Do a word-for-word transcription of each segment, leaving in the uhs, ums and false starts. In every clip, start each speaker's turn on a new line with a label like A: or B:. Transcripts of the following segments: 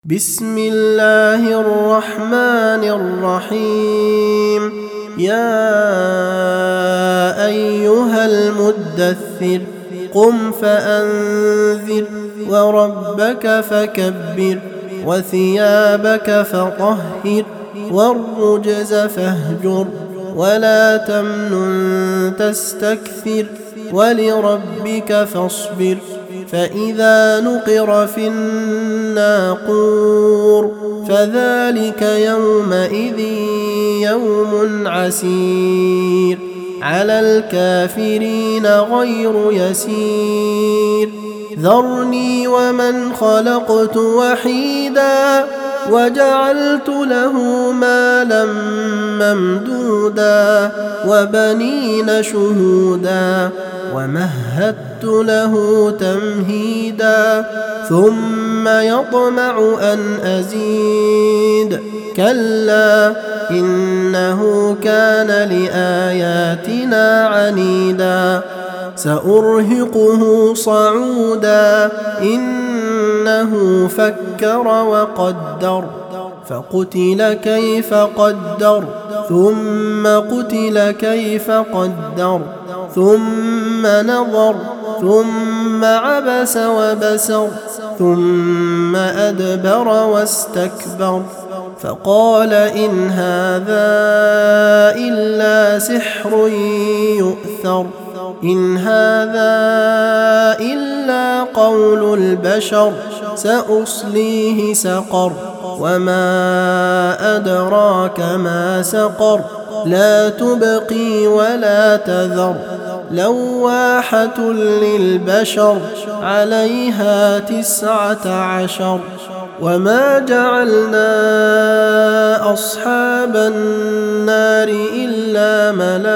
A: بسم الله الرحمن الرحيم. يا أيها المدثر قم فأنذر وربك فكبر وثيابك فطهر والرجز فاهجر ولا تمنن تستكثر ولربك فاصبر. فإذا نقر في الناقور فذلك يومئذ يوم عسير على الكافرين غير يسير. ذرني ومن خلقت وحيدا وجعلت له مالا ممدودا وبنين شهودا ومهدت له تمهيدا ثم يطمع أن أزيد كلا إنه كان لآياتنا عنيدا سأرهقه صعودا إنه فكر وقدر فقتل كيف قدر ثم قتل كيف قدر ثم نظر ثم عبس وبسر ثم أدبر واستكبر فقال إن هذا إلا سحر يؤثر إن هذا إلا قول البشر سأصليه سقر وما أدراك ما سقر لا تبقي ولا تذر لواحة للبشر عليها تسعة عشر. وما جعلنا أصحاب النار إلا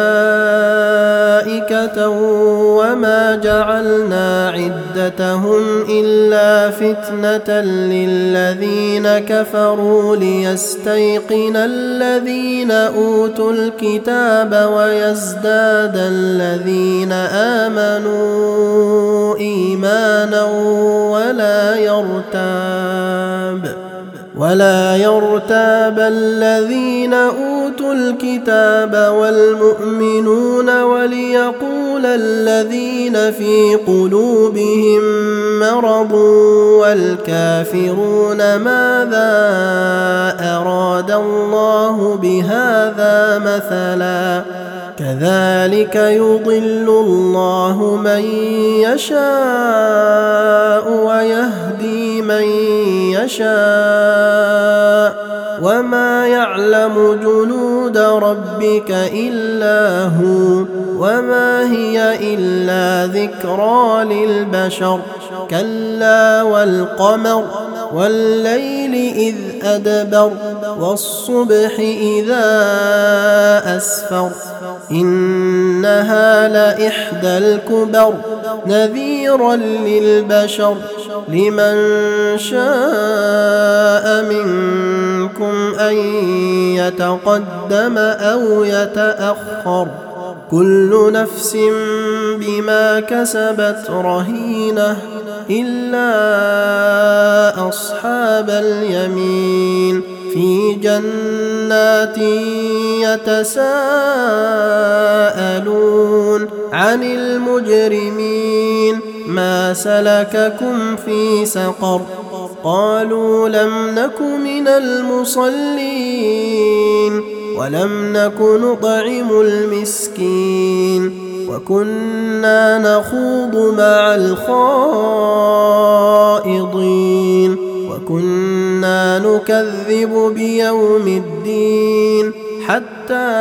A: ملائكة وما جعلنا عدتهم إلا فتنة للذين كفروا ليستيقن الذين أوتوا الكتاب ويزداد الذين آمنوا إيمانا ولا يرتاب ولا يرتاب الذين أوتوا الكتاب والمؤمنون وليقول الذين في قلوبهم مرض والكافرون ماذا أراد الله بهذا مثلا كذلك يضل الله من يشاء ويهدي من يشاء وما يعلم جنود ربك إلا هو وما هي إلا ذكرى للبشر. كلا والقمر والليل إذ أدبر والصبح إذا أسفر إنها لإحدى الكبر نذيرا للبشر لمن شاء منكم أن يتقدم أو يتأخر كل نفس بما كسبت رهينة إلا أصحاب اليمين في جنات يتساءلون عن المجرمين ما سلككم في سقر قالوا لم نك من المصلين ولم نك نطعم المسكين وكنا نخوض مع الخائضين وكنا نكذب بيوم الدين حتى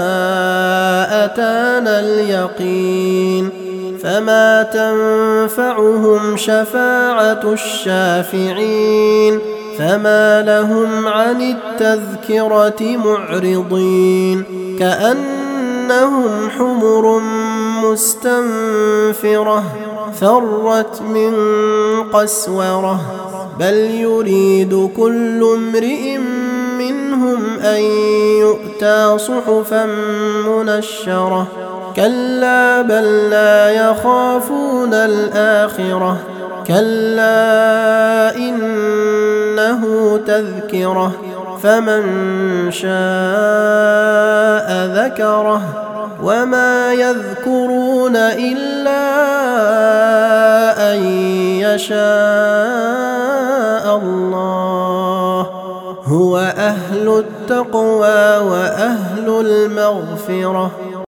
A: أتانا اليقين فما تنفعهم شفاعة الشافعين فما لهم عن التذكرة معرضين كأنهم حمر مستنفرة فرت من قسورة بل يريد كل امرئ منهم أن يؤتى صحفا منشرة كلا بل لا يخافون الآخرة كلا إن إنه تذكرة فمن شاء ذكره وما يذكرون إلا أن يشاء الله هو أهل التقوى وأهل المغفرة